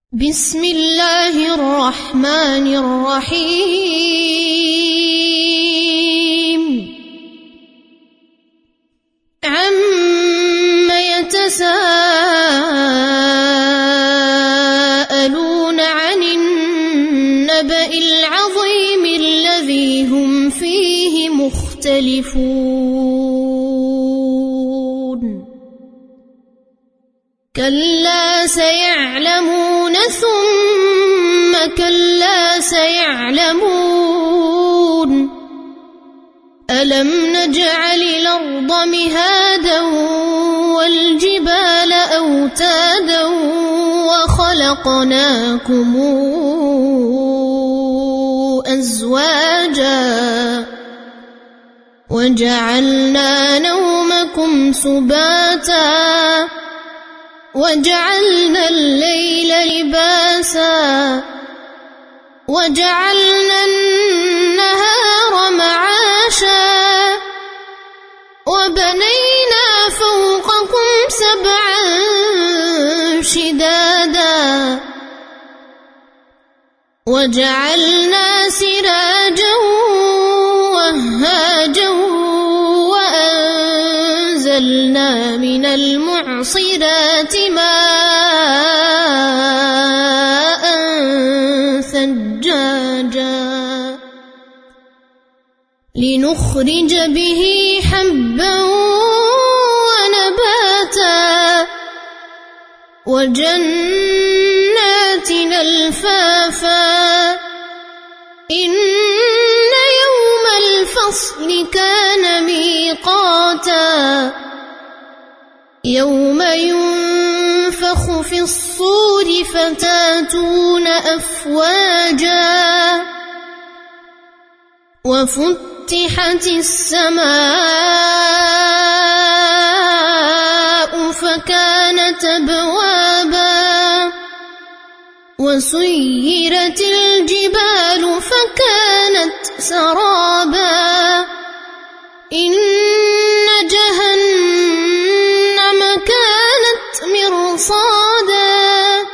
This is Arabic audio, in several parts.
بسم الله الرحمن الرحيم عم يتساءلون عن النبأ العظيم الذي هم فيه مختلفون كلا سيعلمون ثم كلا سيعلمون ألم نجعل الأرض مهادا والجبال أوتادا وخلقناكم أزواجا وجعلنا نومكم سباتا وجعلنا الليل لباسا وجعلنا النهار معاشا وبنينا فوقكم سبعا شدادا وجعلنا سراجا وهاجا وأنزلنا من المعصرات ماء ثجاجا لنخرج به حبا ونباتا وجنات ألفافا إن يوم الفصل كان ميقاتا يوم ينفخ في الصور فتاتون أفواجا وفتحت السماء فكانت أبوابا وسيرت الجبال فكانت سرابا إن جهنم كانت مرصادا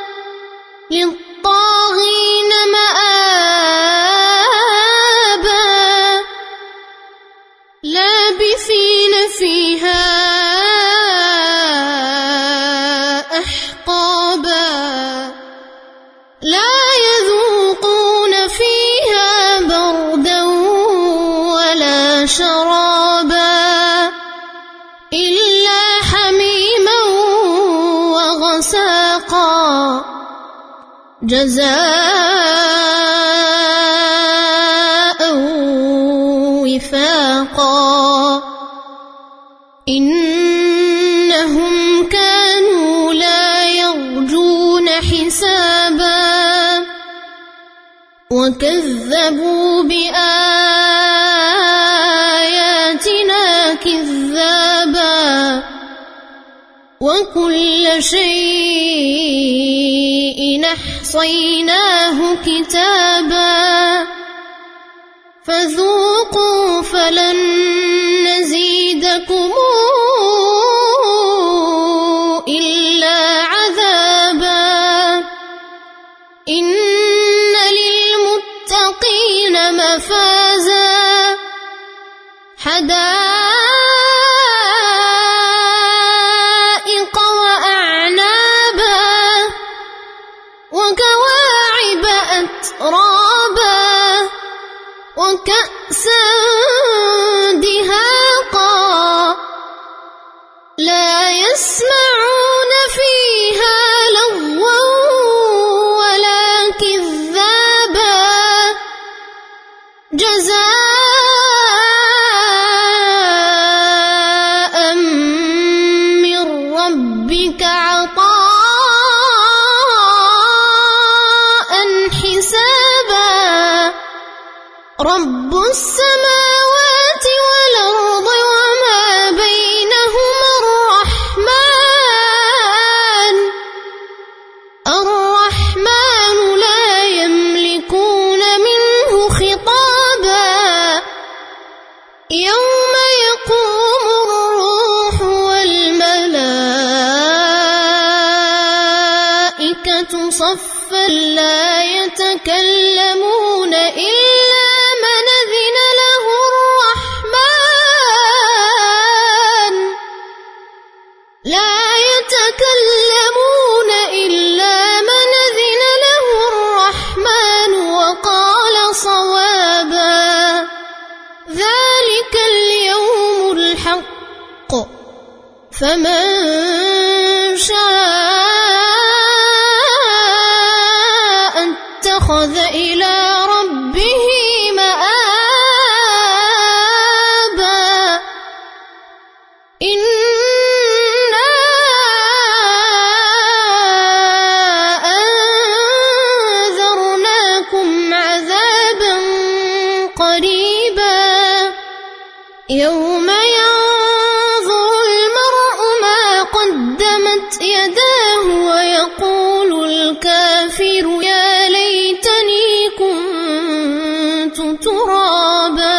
للطاغين مآبا لابثين فيها أحقابا لا يذوقون فيها بردا ولا شرابا إلا حميما وغساقا جزاء وفاقا إنهم كانوا لا يرجون حسابا وكذبوا بآياتنا كذابا وكل شيء أحصيناه كتابا فذوقوا فلن نزيدكم إلا عذابا إن للمتقين مفازا حدائق وأعنابا وكواعب أترابا وكأسا دهاقا لا يسمعون فيها لغوا ولا كذابا جزاء من ربك عطاء حسابا رب السماوات والأرض وما بينهما الرحمن لا يملكون منه خطابا يوم يقوم الروح والملائكة صفا لا يتكلمون إلا من أذن له الرحمن وقال صوابا. ذلك اليوم الحق، فمن شاء اتخذ إلى ربه مآبا. إنا أنذرناكم عذابا قريبا يوم ينظر المرء ما قدمت يداه ويقول الكافر يا ليتني كنت ترابا.